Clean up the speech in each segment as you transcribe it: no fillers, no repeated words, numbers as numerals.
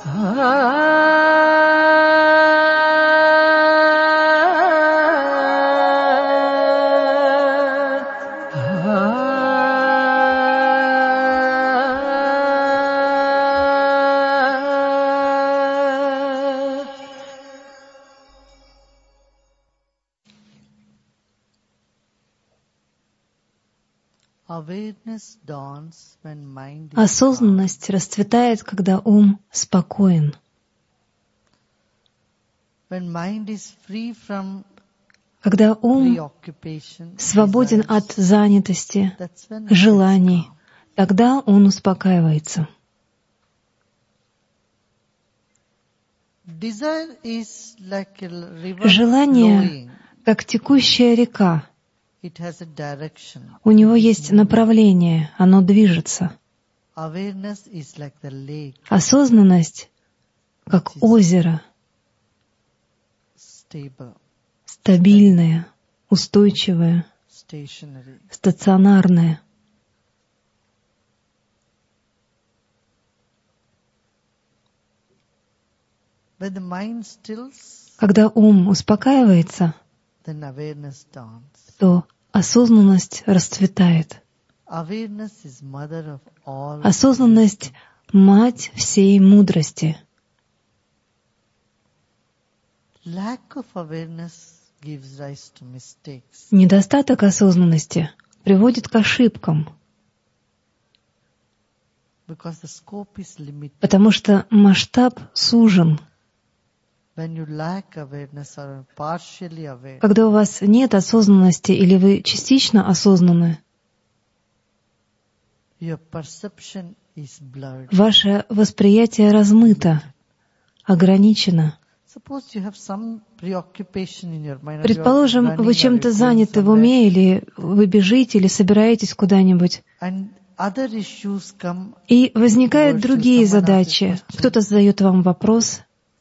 Осознанность расцветает, когда ум спокоен. Когда ум свободен от занятости, желаний, тогда он успокаивается. Желание, как текущая река. У него есть направление, оно движется. Осознанность, как озеро, стабильное, устойчивое, стационарное. Когда ум успокаивается, то осознанность расцветает. Осознанность — мать всей мудрости. Недостаток осознанности приводит к ошибкам, потому что масштаб сужен. Когда у вас нет осознанности или вы частично осознаны, ваше восприятие размыто, ограничено. Предположим, вы чем-то заняты в уме, или вы бежите, или собираетесь куда-нибудь, и возникают другие задачи. Кто-то задает вам вопрос.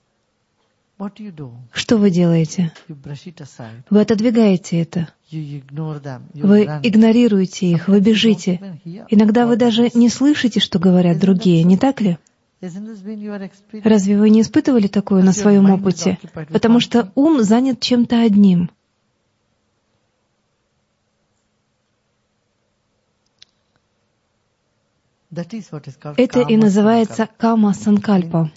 Что вы делаете? Вы отодвигаете это. Вы игнорируете их, вы бежите. Иногда вы даже не слышите, что говорят другие, не так ли? Разве вы не испытывали такое на своем опыте? Потому что ум занят чем-то одним. Это и называется кама-санкальпа.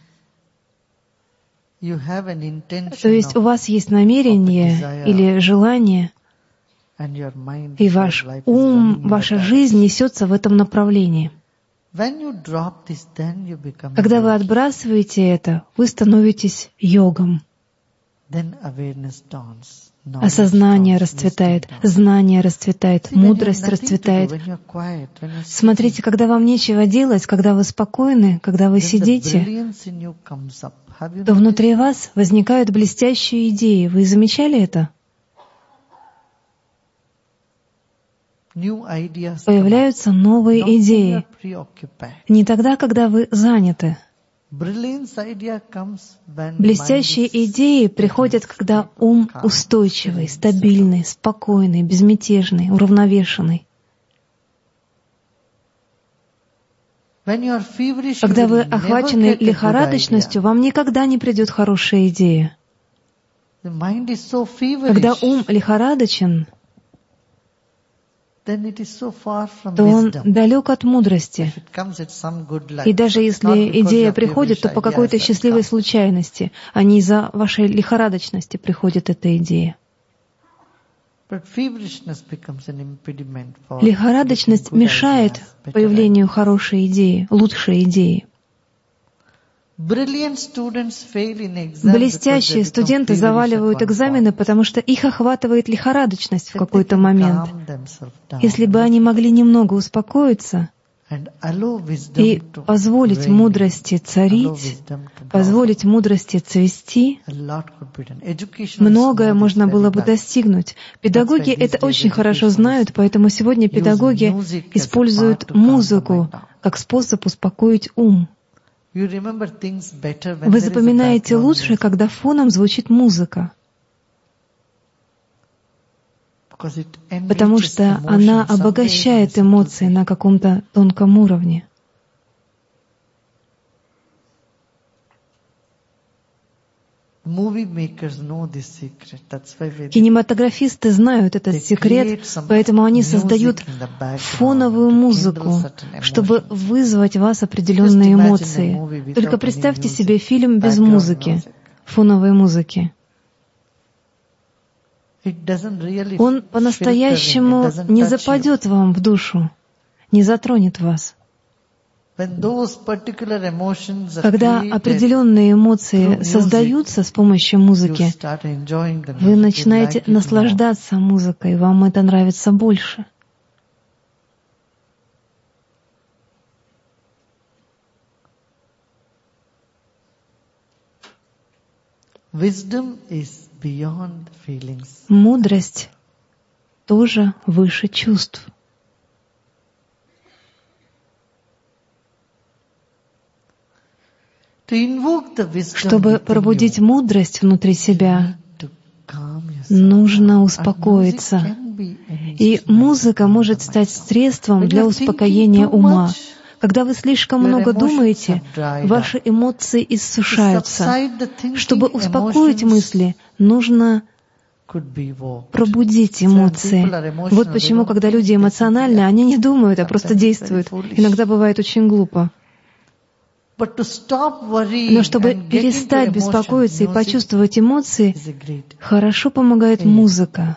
То есть у вас есть намерение или желание, и ваш ум, ваша жизнь несется в этом направлении. Когда вы отбрасываете это, вы становитесь йогом. Осознание расцветает, знание расцветает, мудрость расцветает. Смотрите, когда вам нечего делать, когда вы спокойны, когда вы сидите, то внутри вас возникают блестящие идеи. Вы замечали это? Появляются новые идеи. Не тогда, когда вы заняты. Блестящие идеи приходят, когда ум устойчивый, стабильный, спокойный, безмятежный, уравновешенный. Когда вы охвачены лихорадочностью, вам никогда не придет хорошая идея. Когда ум лихорадочен, то он далек от мудрости. И даже если идея приходит, то по какой-то счастливой случайности, а не из-за вашей лихорадочности приходит эта идея. Лихорадочность мешает появлению хорошей идеи, лучшей идеи. Блестящие студенты заваливают экзамены, потому что их охватывает лихорадочность в какой-то момент. Если бы они могли немного успокоиться и позволить мудрости царить, позволить мудрости цвести, многое можно было бы достигнуть. Педагоги это очень хорошо знают, поэтому сегодня педагоги используют музыку как способ успокоить ум. Вы запоминаете лучше, когда фоном звучит музыка, потому что она обогащает эмоции на каком-то тонком уровне. Кинематографисты знают этот секрет, поэтому они создают фоновую музыку, чтобы вызвать в вас определенные эмоции. Только представьте себе фильм без музыки, фоновой музыки. Он по-настоящему не западет вам в душу, не затронет вас. Когда определенные эмоции создаются с помощью музыки, вы начинаете наслаждаться музыкой, вам это нравится больше. Мудрость тоже выше чувств. Чтобы пробудить мудрость внутри себя, нужно успокоиться. И музыка может стать средством для успокоения ума. Когда вы слишком много думаете, ваши эмоции иссушаются. Чтобы успокоить мысли, нужно пробудить эмоции. Вот почему, когда люди эмоциональны, они не думают, а просто действуют. Иногда бывает очень глупо. Но чтобы перестать беспокоиться и почувствовать эмоции, хорошо помогает музыка.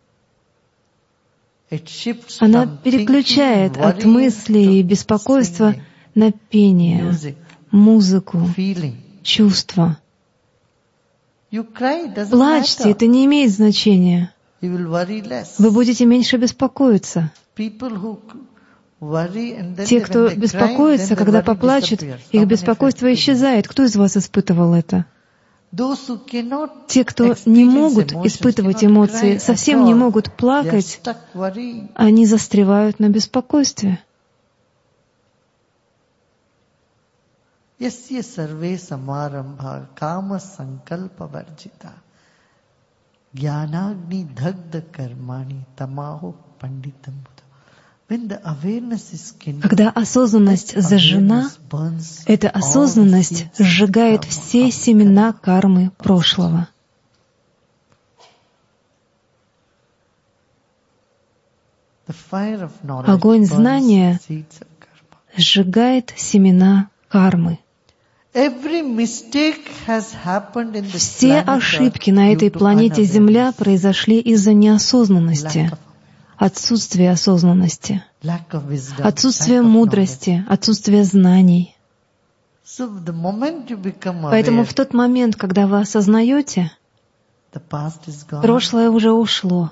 Она переключает от мыслей и беспокойства на пение, музыку, чувства. Плачьте, это не имеет значения. Вы будете меньше беспокоиться. Те, кто беспокоится, когда поплачут, их беспокойство исчезает. Кто из вас испытывал это? Те, кто не могут испытывать эмоции, совсем не могут плакать, они застревают на беспокойстве. Когда осознанность зажжена, эта осознанность сжигает все семена кармы прошлого. Огонь знания сжигает семена кармы. Все ошибки на этой планете Земля произошли из-за неосознанности, отсутствия осознанности, отсутствие мудрости, отсутствие знаний. Поэтому в тот момент, когда вы осознаете, прошлое уже ушло.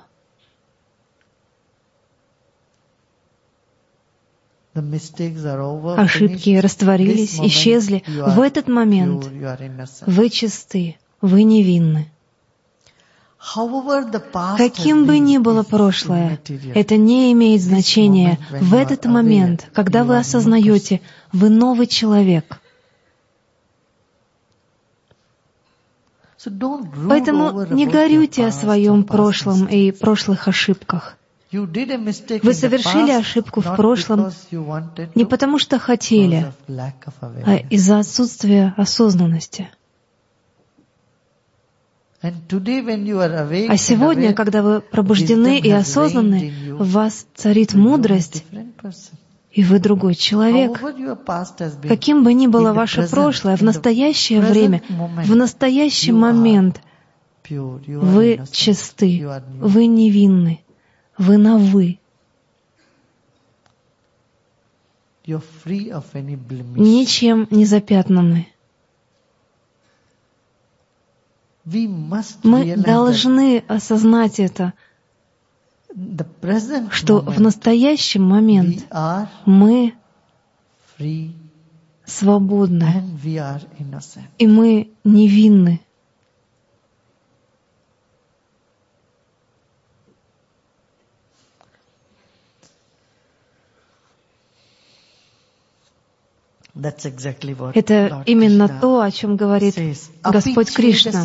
Ошибки растворились, исчезли. В этот момент вы чисты, вы невинны. Каким бы ни было прошлое, это не имеет значения. В этот момент, когда вы осознаете, вы новый человек. Поэтому не горюйте о своем прошлом и прошлых ошибках. Вы совершили ошибку в прошлом не потому, что хотели, а из-за отсутствия осознанности. А сегодня, когда вы пробуждены и осознаны, в вас царит мудрость, и вы другой человек. Каким бы ни было ваше прошлое, в настоящее время, в настоящий момент вы чисты, вы невинны, вы на «вы». Ничем не запятнаны. Мы должны осознать это, что в настоящий момент мы свободны, и мы невинны. Это именно то, о чем говорит Господь Кришна.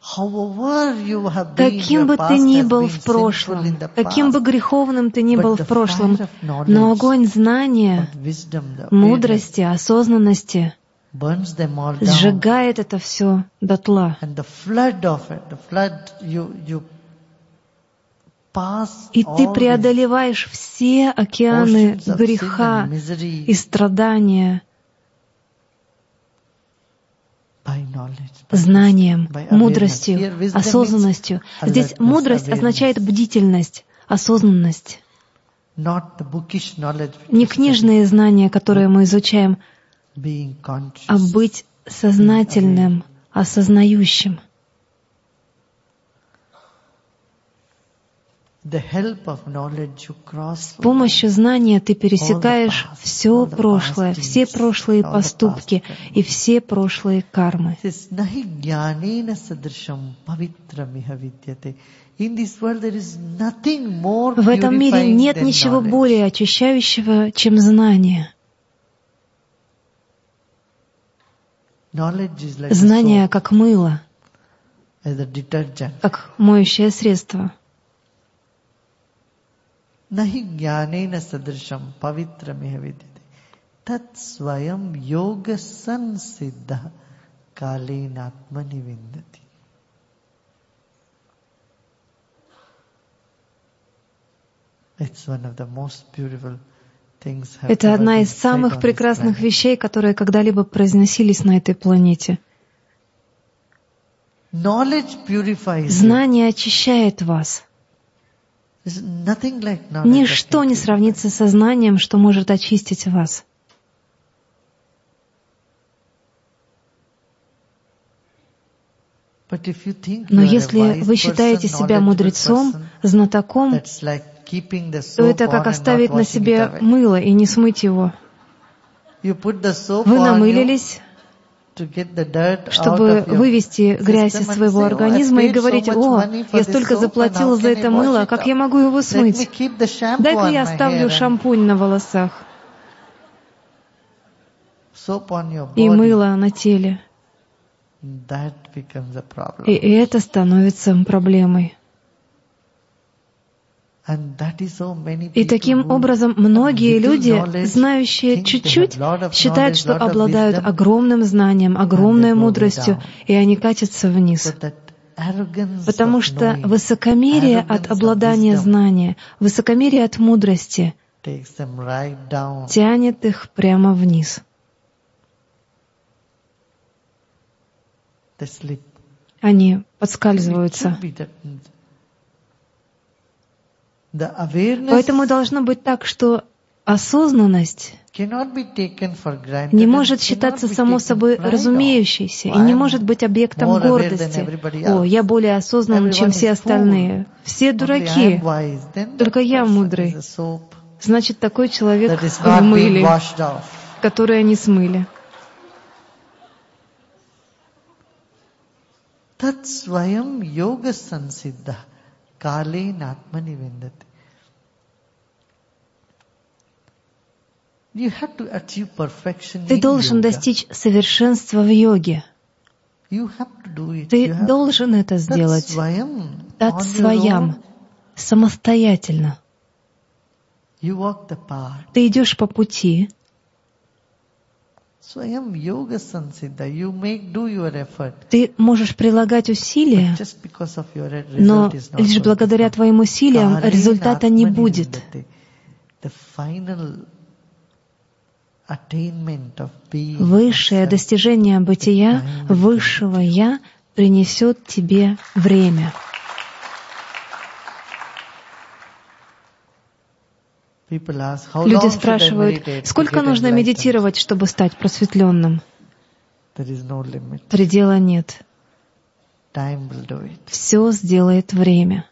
Каким бы ты ни был в прошлом, каким бы греховным ты ни был в прошлом, но огонь знания, мудрости, осознанности сжигает это все дотла. И ты преодолеваешь все океаны греха и страдания знанием, мудростью, осознанностью. Здесь мудрость означает бдительность, осознанность. Не книжные знания, которые мы изучаем, а быть сознательным, осознающим. С помощью знания ты пересекаешь все прошлое, все прошлые поступки и все прошлые кармы. В этом мире нет ничего более очищающего, чем знание. Знание как мыло, как моющее средство. Nahi jnanena sadrisham pavitramih vidyate tat swayam yoga sansiddha kalena atmani vindati. It's one of the most beautiful things. Это одна из самых прекрасных вещей, которые когда-либо произносились на этой планете. Знание очищает вас. Ничто не сравнится со знанием, что может очистить вас. Но если вы считаете себя мудрецом, знатоком, то это как оставить на себе мыло и не смыть его. Вы намылились, чтобы вывести грязь из своего организма и говорить: «О, я столько заплатила за это мыло, как я могу его смыть? Дай-ка я оставлю шампунь на волосах и мыло на теле». И это становится проблемой. И таким образом многие люди, знающие чуть-чуть, считают, что обладают огромным знанием, огромной мудростью, и они катятся вниз. Потому что высокомерие от обладания знания, высокомерие от мудрости тянет их прямо вниз. Они подскальзываются. Поэтому должно быть так, что осознанность не может считаться само собой разумеющейся и не может быть объектом гордости. «О, я более осознан, чем все остальные. Все дураки, только я мудрый». Значит, такой человек в мыле, который они смыли. Tat swayam yoga sansiddha kalena atmani vindati. Ты должен достичь совершенства в йоге. Ты должен это сделать тат сваям, самостоятельно. Ты идешь по пути. Ты можешь прилагать усилия, но лишь благодаря твоим усилиям результата не будет. Высшее достижение бытия, высшего «Я» принесет тебе время. Люди спрашивают, сколько нужно медитировать, чтобы стать просветленным? Предела нет. Все сделает время.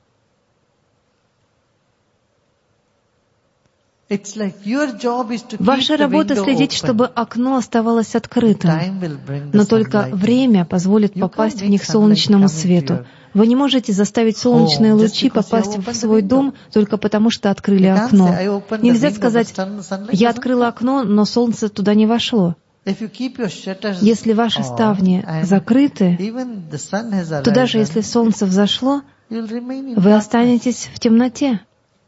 Ваша работа следить, чтобы окно оставалось открытым, но только время позволит попасть в них солнечному свету. Вы не можете заставить солнечные лучи попасть в свой дом только потому, что открыли окно. Нельзя сказать: «Я открыла окно, но солнце туда не вошло». Если ваши ставни закрыты, то даже если солнце взошло, вы останетесь в темноте.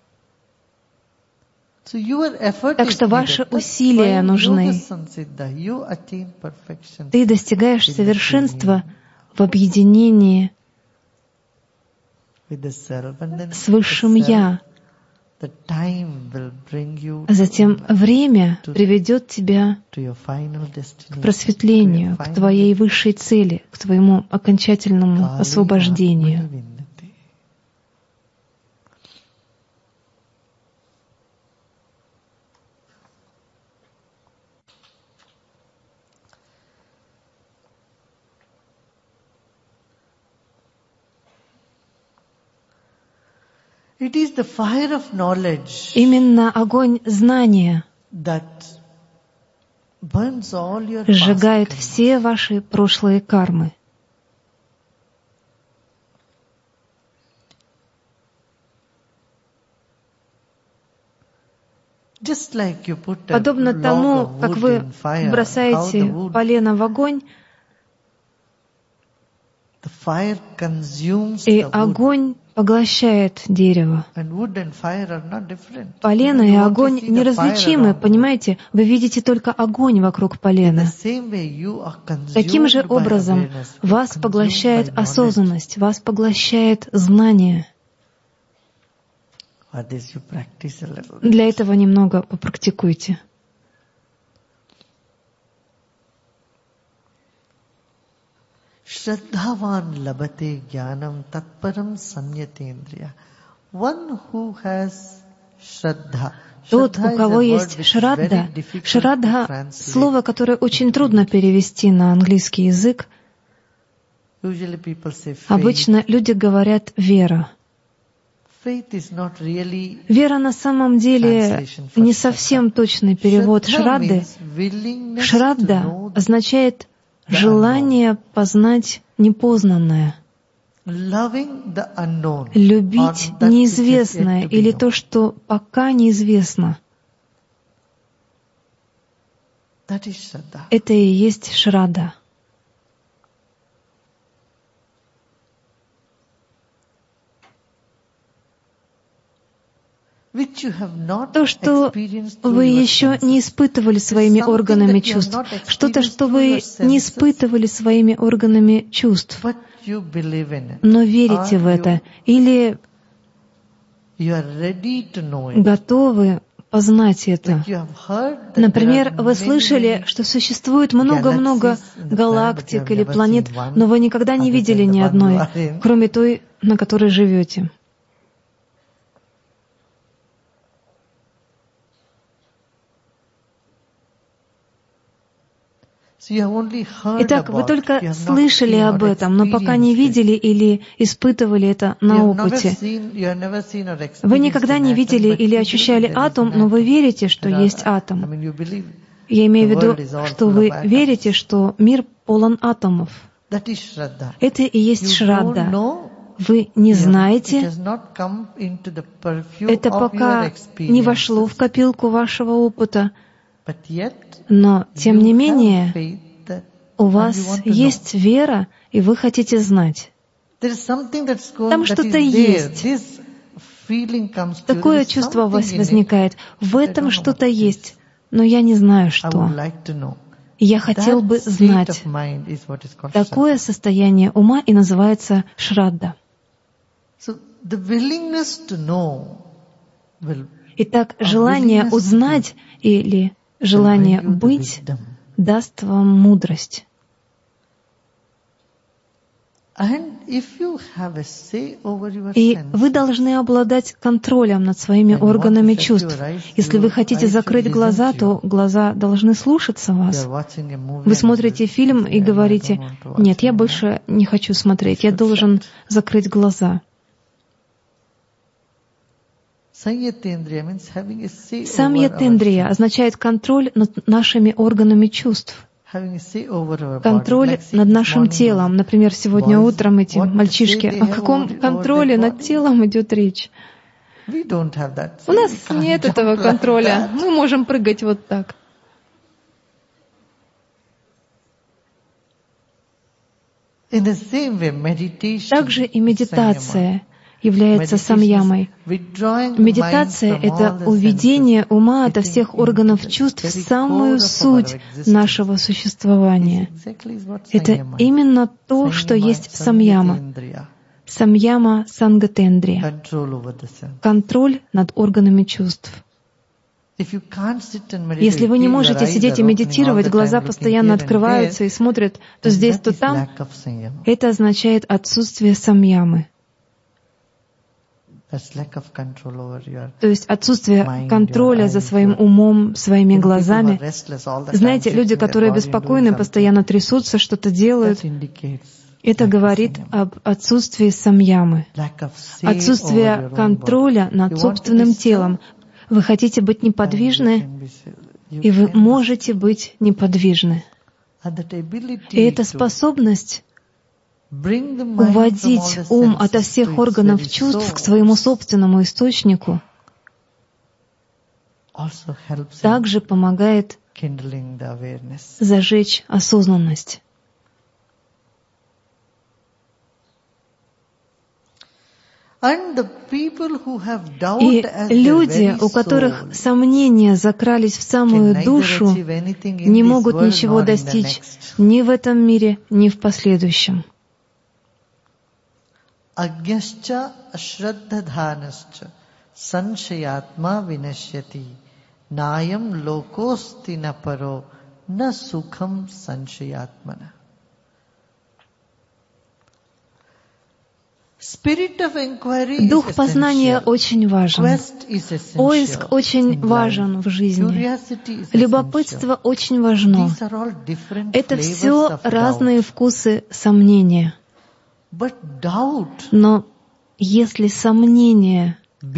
Так что ваши усилия нужны. Ты достигаешь совершенства в объединении с Высшим Я. А затем время приведет тебя к просветлению, к твоей высшей цели, к твоему окончательному освобождению. Именно огонь знания сжигает все ваши прошлые кармы. Подобно тому, как вы бросаете полено в огонь, и огонь поглощает дерево. Полено и огонь неразличимы, понимаете? Вы видите только огонь вокруг полена. Таким же образом вас поглощает осознанность, вас поглощает знание. Для этого немного попрактикуйте. Shraddhavan labate jnanam tatparam samyatendriya. One who has shraddha. Тот, у кого есть шрадда, шрадда — слово, которое очень трудно перевести на английский язык. Обычно люди говорят «вера». Вера на самом деле не совсем точный перевод шрадды. Шрадда означает желание познать непознанное, любить неизвестное или то, что пока неизвестно. Это и есть шрадда. То, что вы еще не испытывали своими органами чувств, что-то, что вы не испытывали своими органами чувств, но верите в это, или готовы познать это. Например, вы слышали, что существует много-много галактик или планет, но вы никогда не видели ни одной, кроме той, на которой живете. Итак, вы только слышали об этом, но пока не видели или испытывали это на опыте. Вы никогда не видели или ощущали атом, но вы верите, что есть атом. Я имею в виду, что вы верите, что мир полон атомов. Это и есть шрадда. Вы не знаете, это пока не вошло в копилку вашего опыта. Но, тем не менее, у вас есть вера, и вы хотите знать. Там что-то есть. Такое чувство у вас возникает. В этом что-то есть, но я не знаю, что. Я хотел бы знать. Такое состояние ума и называется шрадда. Итак, желание узнать или желание быть даст вам мудрость. И вы должны обладать контролем над своими органами чувств. Если вы хотите закрыть глаза, то глаза должны слушаться вас. Вы смотрите фильм и говорите: «Нет, я больше не хочу смотреть, я должен закрыть глаза». Самьятендрия означает контроль над нашими органами чувств. Контроль над нашим телом. Например, сегодня утром эти мальчишки. О каком контроле над телом идет речь? У нас нет этого контроля. Мы можем прыгать вот так. Также и медитация является самьямой. Медитация — это уведение ума ото всех органов чувств в самую суть нашего существования. Это именно то, что есть самьяма. Самьяма сангатендрия. Контроль над органами чувств. Если вы не можете сидеть и медитировать, глаза постоянно открываются и смотрят то здесь, то там, это означает отсутствие самьямы. То есть отсутствие контроля за своим умом, своими глазами. Знаете, люди, которые беспокойны, постоянно трясутся, что-то делают, это говорит об отсутствии самьямы, отсутствие контроля над собственным телом. Вы хотите быть неподвижны, и вы можете быть неподвижны. И эта способность уводить ум ото всех органов чувств к своему собственному источнику также помогает зажечь осознанность. И люди, у которых сомнения закрались в самую душу, не могут ничего достичь ни в этом мире, ни в последующем. Агнясча ашраддадханасча саншаятма винашяти наям локости на паро на сухам саншаятмана. Дух познания очень важен. Поиск очень важен в жизни. Любопытство очень важно. Это все разные вкусы сомнения. Но если сомнение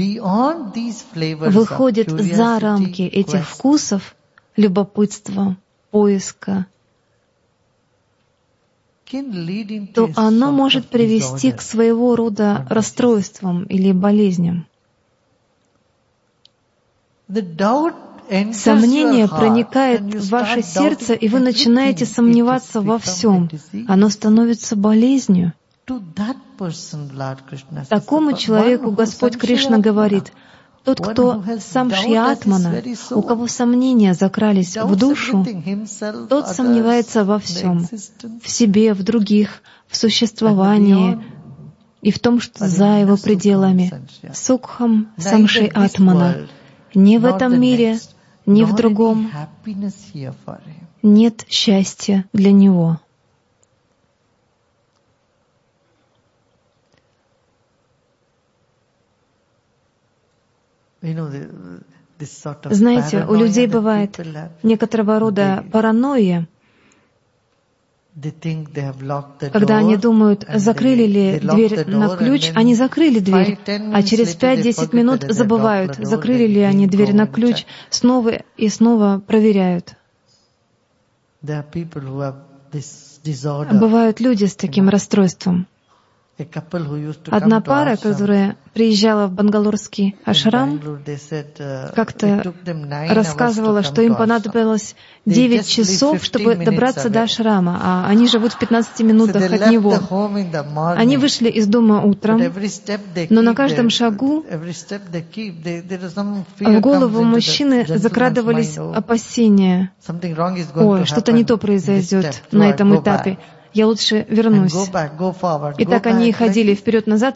выходит за рамки этих вкусов, любопытства, поиска, то оно может привести к своего рода расстройствам или болезням. Сомнение проникает в ваше сердце, и вы начинаете сомневаться во всем. Оно становится болезнью. Такому человеку Господь Кришна говорит: тот, кто самшьятмана, у кого сомнения закрались в душу, тот сомневается во всем, в себе, в других, в существовании и в том, что за его пределами. Сукхам самшьятмана. Ни в этом мире, ни в другом нет счастья для него. Знаете, у людей бывает некоторого рода паранойя, когда они думают, закрыли ли дверь на ключ, они закрыли дверь, а через 5-10 минут забывают, закрыли ли они дверь на ключ, снова и снова проверяют. Бывают люди с таким расстройством. Одна пара, которая приезжала в бангалорский ашрам, как-то рассказывала, что им понадобилось 9 часов, чтобы добраться до ашрама, а они живут в 15 минутах от него. Они вышли из дома утром, но на каждом шагу в голову мужчины закрадывались опасения. Ой, что-то не то произойдет на этом этапе. Я лучше вернусь. И так они ходили вперед-назад.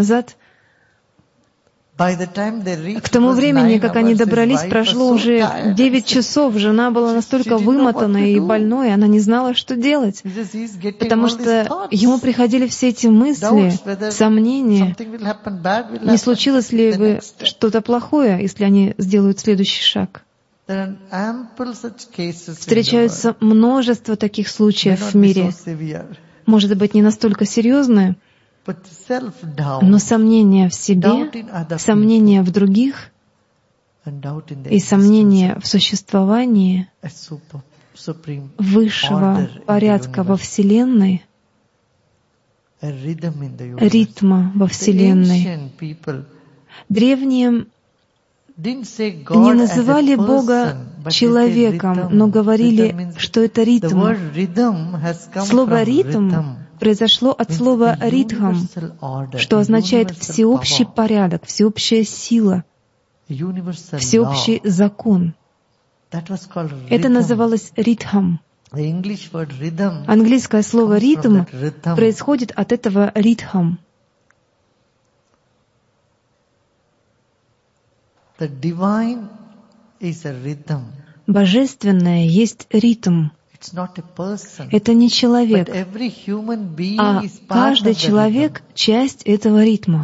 К тому времени, как они добрались, прошло уже 9 часов. Жена была настолько вымотанной и больной, она не знала, что делать. Потому что ему приходили все эти мысли, сомнения. Не случилось ли бы что-то плохое, если они сделают следующий шаг? Встречаются множество таких случаев в мире. Может быть, не настолько серьезные, но сомнения в себе, сомнения в других и сомнения в существовании высшего порядка во Вселенной, ритма во Вселенной. Древние не называли Бога человеком, но говорили, что это ритм. Слово «ритм» произошло от слова «ритхам», что означает всеобщий порядок, всеобщая сила, всеобщий закон. Это называлось ритхам. Английское слово «ритм» происходит от этого «ритхам». Божественное есть ритм. Это не человек, а каждый человек — часть этого ритма.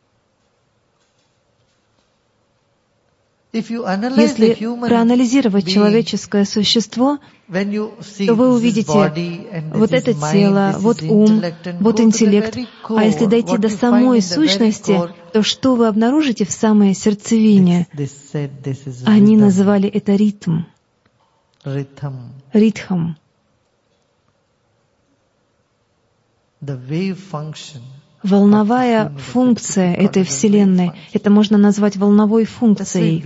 Если проанализировать человеческое существо, то вы увидите вот это тело, вот ум, вот интеллект. А если дойти до самой сущности, то что вы обнаружите в самой сердцевине? Они называли это ритм. Ритхам. Волновая функция этой Вселенной, это можно назвать волновой функцией.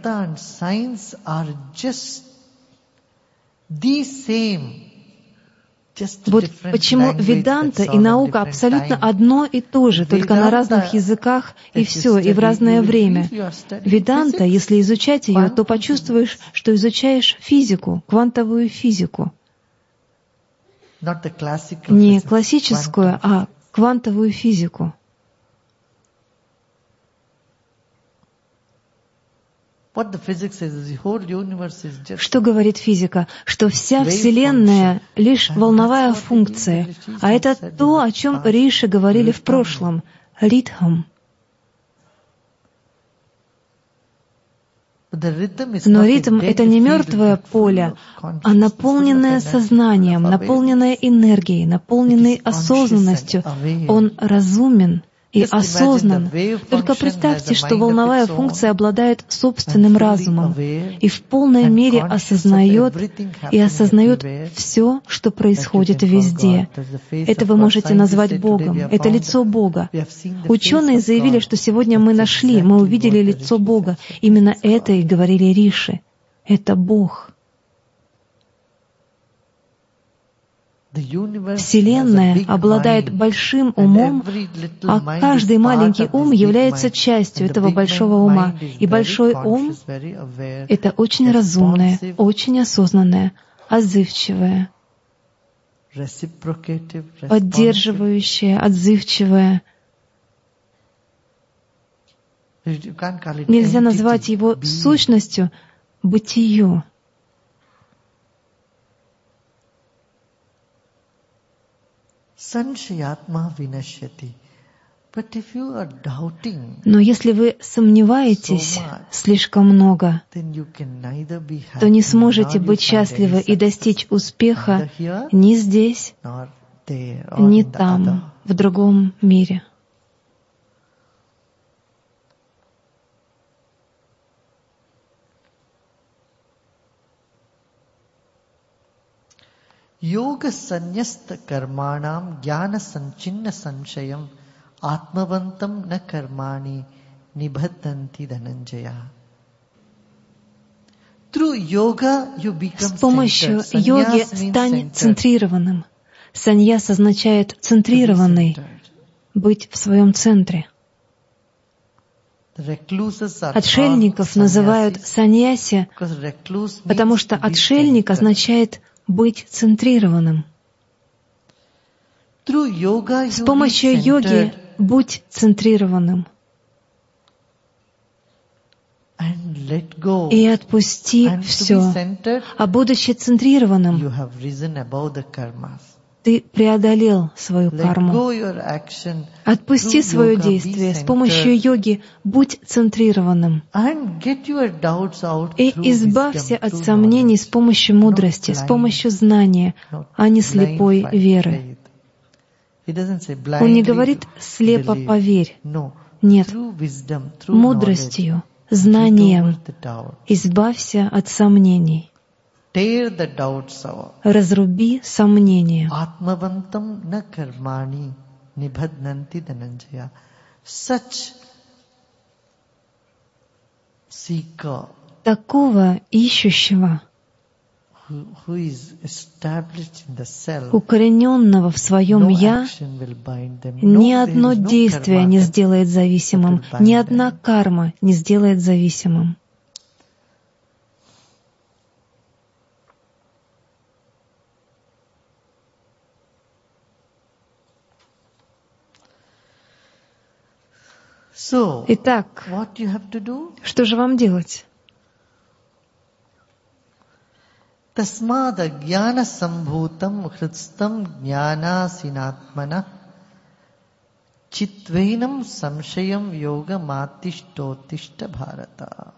Вот почему Веданта и наука абсолютно одно и то же, только на разных языках и все, и в разное время. Веданта, если изучать ее, то почувствуешь, что изучаешь физику, квантовую физику. Не классическую, а квантовую физику. Что говорит физика? Что вся Вселенная — лишь волновая функция, а это то, о чем риши говорили в прошлом — ритхам. Но ритм — это не мертвое поле, а наполненное сознанием, наполненное энергией, наполненное осознанностью. Он разумен и осознан. Только представьте, что волновая функция обладает собственным разумом и в полной мере осознает все, что происходит везде. Это вы можете назвать Богом. Это лицо Бога. Ученые заявили, что сегодня мы увидели лицо Бога. Именно это и говорили риши. Это Бог. Вселенная обладает большим умом, а каждый маленький ум является частью этого большого ума. И большой ум — это очень разумное, очень осознанное, отзывчивое, поддерживающее, отзывчивое. Нельзя назвать его сущностью, бытию. Но если вы сомневаетесь слишком много, то не сможете быть счастливы и достичь успеха ни здесь, ни там, в другом мире. Yoga sanyasta karmanam jnana sanchinna sanshayam atmavantam na karmani nibhatanti dhananjaya. С помощью йоги стань центрированным. Саньяс означает центрированный, быть в своем центре. Отшельников называют саньяси, потому что отшельник означает быть центрированным. С помощью йоги будь центрированным. И отпусти все. А будучи центрированным, ты преодолел свою карму. Отпусти свое действие. С помощью йоги будь центрированным. И избавься от сомнений с помощью мудрости, с помощью знания, а не слепой веры. Он не говорит «слепо поверь». Нет, мудростью, знанием избавься от сомнений. Разруби сомнения. такого ищущего, укорененного в своем «я», ни одно действие не сделает зависимым, ни одна карма не сделает зависимым. Итак, что же вам делать? Тасмада гьяна самбхутам хридстам гьяна синатмана читвейнам самшаям йога матиштотишта бхарата.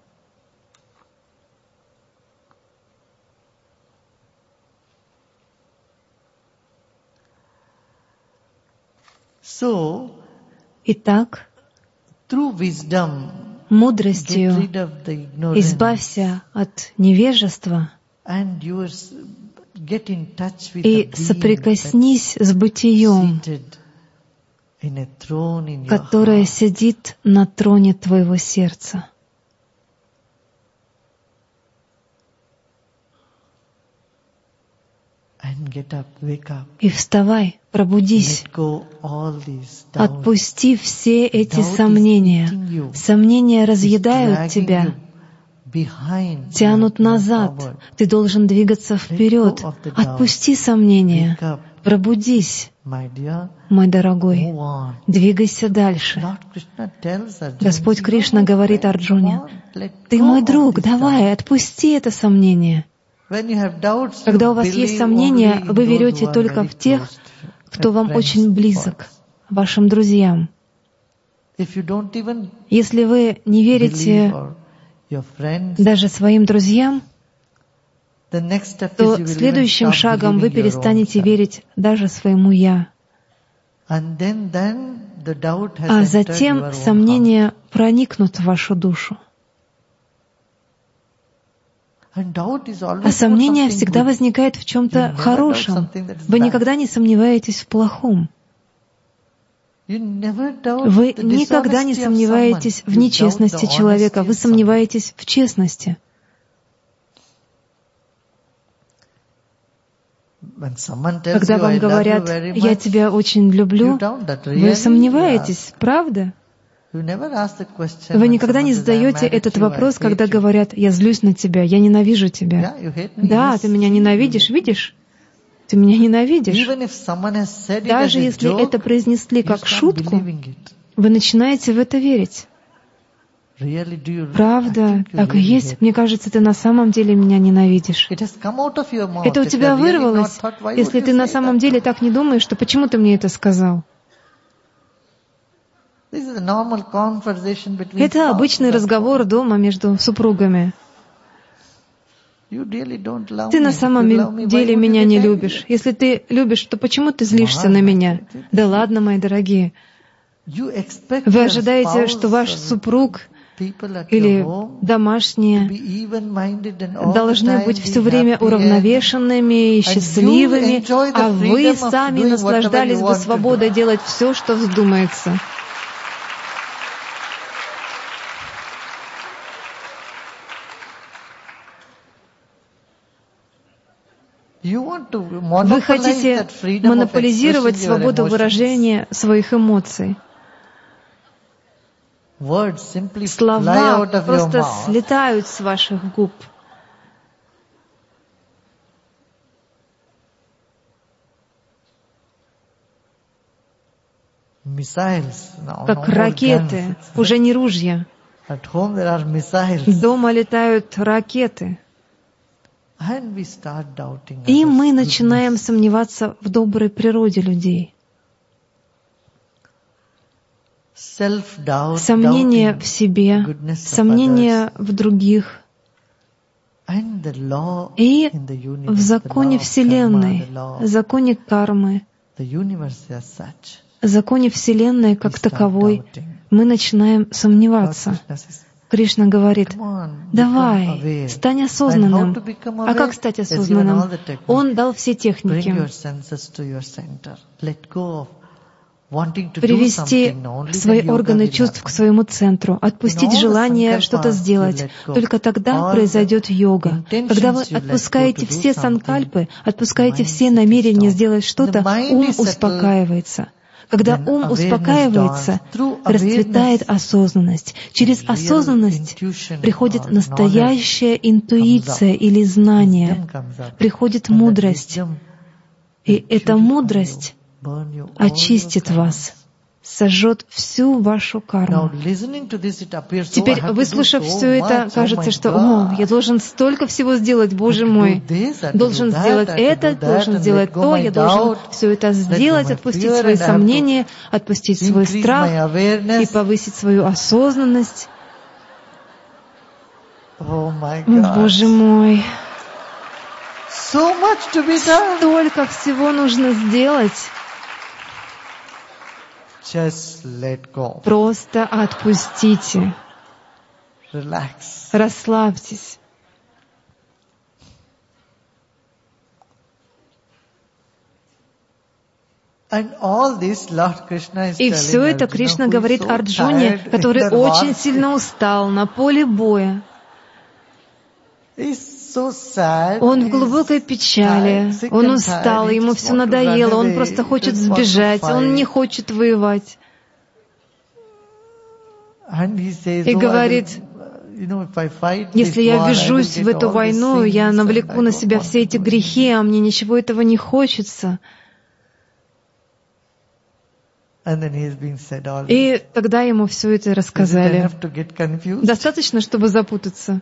Итак, мудростью избавься от невежества и соприкоснись с бытием, которое сидит на троне твоего сердца. И вставай, пробудись, отпусти все эти сомнения. Сомнения разъедают тебя, тянут назад. Ты должен двигаться вперед. Отпусти сомнения, пробудись, мой дорогой, двигайся дальше. Господь Кришна говорит Арджуне: «Ты мой друг, давай, отпусти это сомнение». Когда у вас есть сомнения, вы верите только в тех, кто вам очень близок, вашим друзьям. Если вы не верите даже своим друзьям, то следующим шагом вы перестанете верить даже своему «я». А затем сомнения проникнут в вашу душу. А сомнение всегда возникает в чем-то хорошем. Вы никогда не сомневаетесь в плохом. Вы никогда не сомневаетесь в нечестности человека. Вы сомневаетесь в честности. Когда вам говорят: «Я тебя очень люблю», вы сомневаетесь, правда? Вы никогда не задаете этот вопрос, когда говорят: «Я злюсь на тебя, я ненавижу тебя». Да, ты меня ненавидишь, видишь? Ты меня ненавидишь. Даже если это произнесли как шутку, вы начинаете в это верить. Правда, так и есть. Мне кажется, ты на самом деле меня ненавидишь. Это у тебя вырвалось. Если ты на самом деле так не думаешь, то почему ты мне это сказал? Это обычный разговор дома между супругами. Ты на самом деле меня не любишь. Если ты любишь, то почему ты злишься на меня? Да ладно, мои дорогие. Вы ожидаете, что ваш супруг или домашние должны быть все время уравновешенными и счастливыми, а вы сами наслаждались бы свободой делать все, что вздумается. Вы хотите монополизировать свободу выражения своих эмоций. Слова просто слетают с ваших губ. Как ракеты, уже не ружья. Дома летают ракеты. И мы начинаем сомневаться в доброй природе людей. Сомнение в себе, сомнение в других. И в законе Вселенной, законе кармы, законе Вселенной как таковой мы начинаем сомневаться. Кришна говорит: давай, стань осознанным. А как стать осознанным? Он дал все техники. привести свои органы чувств к своему центру, отпустить желание что-то сделать. Только тогда произойдет йога. Когда вы отпускаете все санкальпы, отпускаете все намерения сделать что-то, ум успокаивается. Когда ум успокаивается, расцветает осознанность. Через осознанность приходит настоящая интуиция или знание, приходит мудрость. И эта мудрость очистит вас, сожжет всю вашу карму. Теперь, выслушав все это, кажется, что я должен столько всего сделать, Боже мой. Должен сделать это, должен сделать то, я должен все это сделать, отпустить свои сомнения, отпустить свой страх и повысить свою осознанность. Боже мой. Столько всего нужно сделать. Просто отпустите. Расслабьтесь. И все это Кришна говорит Арджуне, который очень сильно устал на поле боя. Он в глубокой печали, он устал, ему все надоело, он просто хочет сбежать, он не хочет воевать. И говорит, если я ввяжусь в эту войну, я навлеку на себя все эти грехи, а мне ничего этого не хочется. И тогда ему все это рассказали. Достаточно, чтобы запутаться.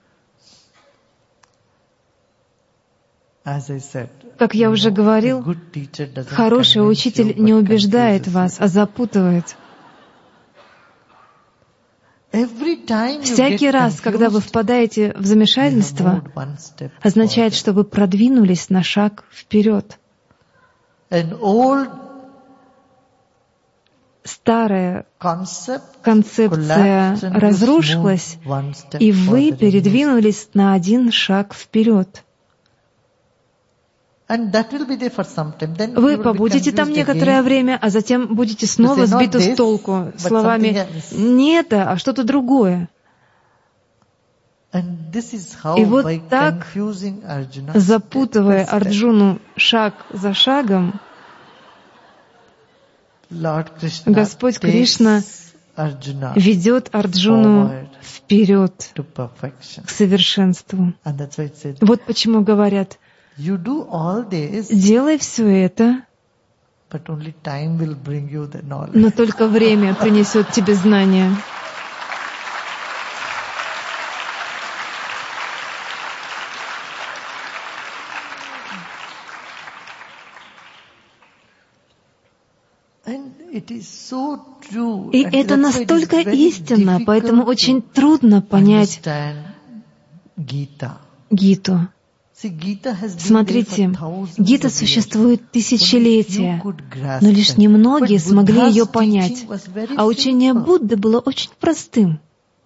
Как я уже говорил, хороший учитель не убеждает вас, а запутывает. Всякий раз, когда вы впадаете в замешательство, означает, что вы продвинулись на шаг вперед. Старая концепция разрушилась, и вы передвинулись на один шаг вперед. Вы побудете там некоторое время, а затем будете снова сбиты с толку словами «не это, а что-то другое». И вот так, запутывая Арджуну шаг за шагом, Господь Кришна ведет Арджуну вперед к совершенству. Вот почему говорят, делай все это, но только время принесет тебе знания. И это настолько истинно, поэтому очень трудно понять Гиту. Смотрите, Гита существует тысячелетия, но лишь немногие смогли ее понять, а учение Будды было очень простым,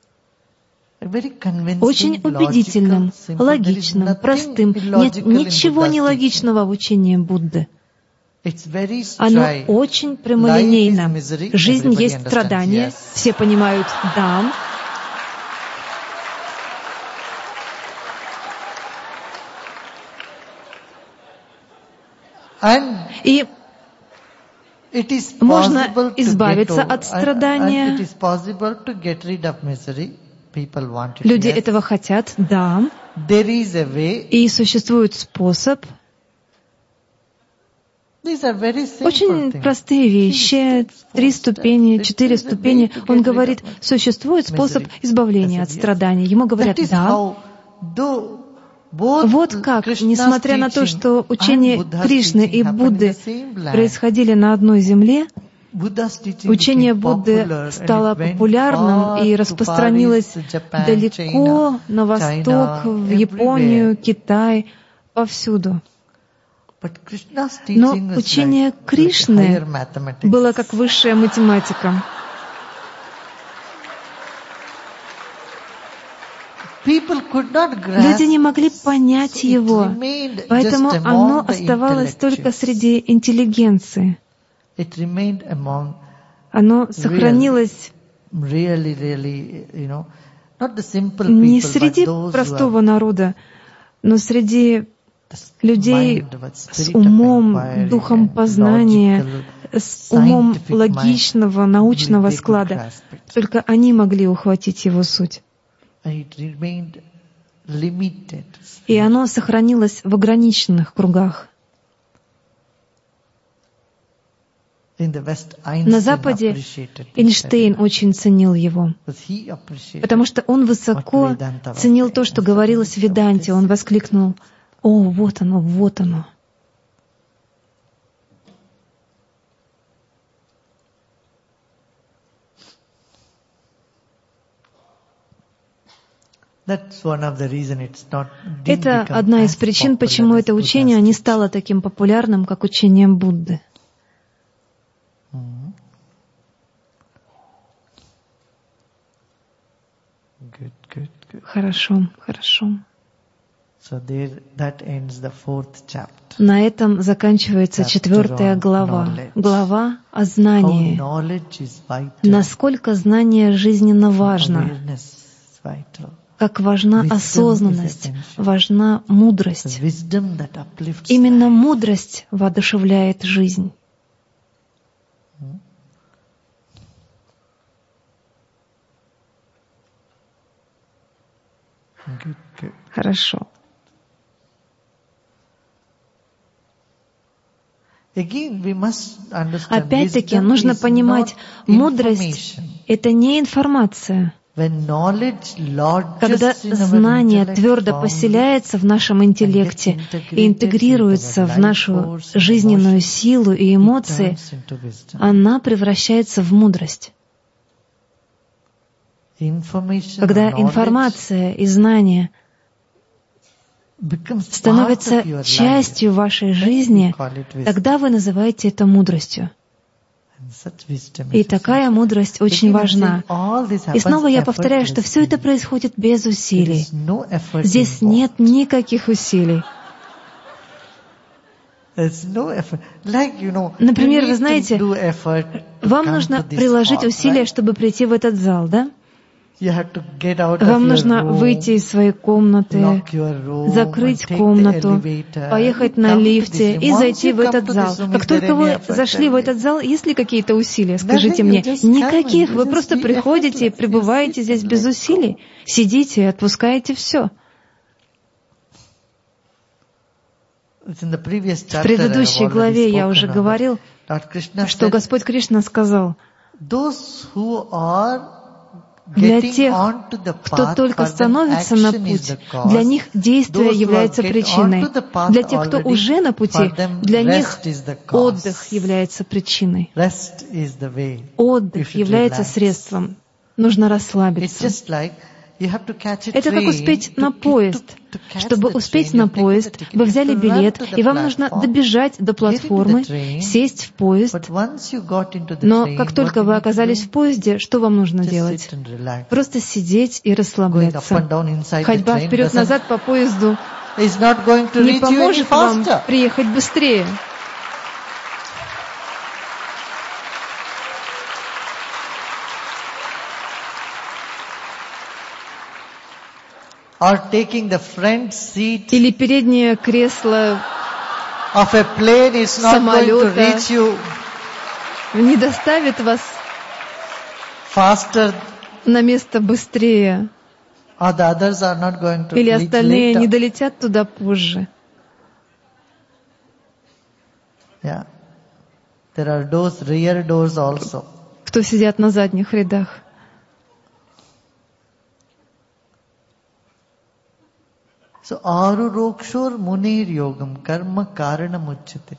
очень убедительным, логичным, простым. Нет ничего нелогичного в учении Будды. Оно очень прямолинейно. Жизнь есть страдание, все понимают «да». И можно избавиться от страдания. Люди этого хотят, да. И существует способ. Очень простые вещи, 3 ступени, 4 ступени. Он говорит, существует способ избавления от страданий. Ему говорят, да. Вот как, несмотря на то, что учения Кришны и Будды происходили на одной земле, учение Будды стало популярным и распространилось далеко на восток, в Японию, Китай, повсюду. Но учение Кришны было как высшая математика. Люди не могли понять его, поэтому оно оставалось только среди интеллигенции. оно сохранилось не среди простого народа, но среди людей с умом, духом познания, с умом логичного, научного склада. Только они могли ухватить его суть. И оно сохранилось в ограниченных кругах. На Западе Эйнштейн очень ценил его, потому что он высоко ценил то, что говорилось в Веданте. Он воскликнул: «О, вот оно, вот оно». Это одна из причин, почему это учение не стало таким популярным, как учение Будды. Хорошо, хорошо. На этом заканчивается 4-я глава. Глава о знании. Насколько знание жизненно важно. Как важна осознанность, важна мудрость. Именно мудрость воодушевляет жизнь. Хорошо. Опять-таки нужно понимать, мудрость — это не информация. Когда знание твердо поселяется в нашем интеллекте и интегрируется в нашу жизненную силу и эмоции, она превращается в мудрость. Когда информация и знание становятся частью вашей жизни, тогда вы называете это мудростью. И такая мудрость очень важна. И снова я повторяю, что все это происходит без усилий. Здесь нет никаких усилий. Например, вы знаете, вам нужно приложить усилия, чтобы прийти в этот зал, да? Вам нужно выйти из своей комнаты, закрыть комнату, поехать на лифте и зайти в этот зал. Как только вы зашли в этот зал, есть ли какие-то усилия? Скажите мне. Никаких. Вы просто приходите и пребываете здесь без усилий. Сидите и отпускаете все. В предыдущей главе я уже говорил, что Господь Кришна сказал: для тех, кто только становится на путь, для них действие является причиной. Для тех, кто уже на пути, для них отдых является причиной. Отдых является средством. Нужно расслабиться. Это как успеть на поезд. Чтобы успеть на поезд, вы взяли билет, и вам нужно добежать до платформы, сесть в поезд. Но как только вы оказались в поезде, что вам нужно делать? Просто сидеть и расслабляться. Ходьба вперед-назад по поезду не поможет вам приехать быстрее. Или переднее кресло самолета не доставит вас на место быстрее. Или остальные не долетят туда позже. Кто сидят на задних рядах. So Aru Rokshor Munir Yogam Karma Karana Muchyate.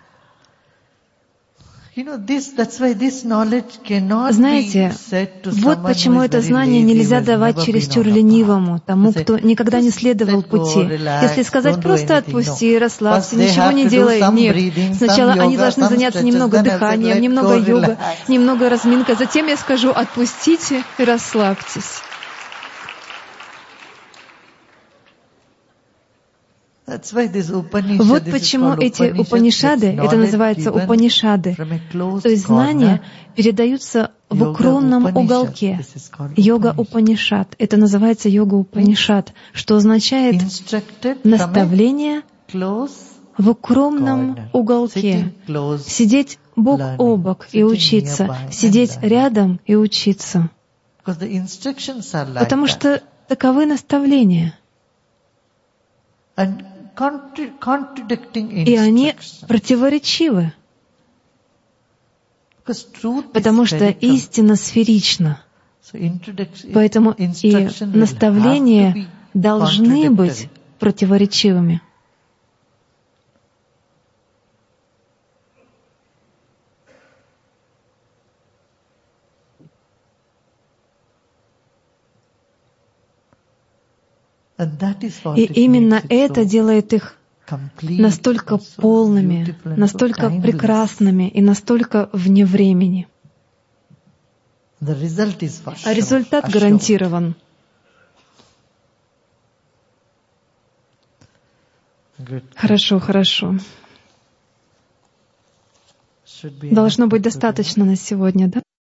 Знаете, вот почему это знание нельзя давать чересчур ленивому, тому, кто никогда не следовал пути. Если сказать просто отпусти, расслабься, ничего не делай, нет. Сначала они должны заняться немного дыханием, немного йога, немного разминкой, затем я скажу отпустите и расслабьтесь. Вот почему эти Упанишады, это называется Упанишады, то есть знания передаются в укромном уголке. Йога Упанишад, это называется Йога Упанишад, что означает наставление в укромном уголке, сидеть бок о бок и учиться, сидеть рядом и учиться. Потому что таковы наставления. И они противоречивы, потому что истина сферична. Поэтому и наставления должны быть противоречивыми. И именно это делает их настолько полными, настолько прекрасными и настолько вне времени. А результат гарантирован. Хорошо, хорошо. Должно быть достаточно на сегодня, да?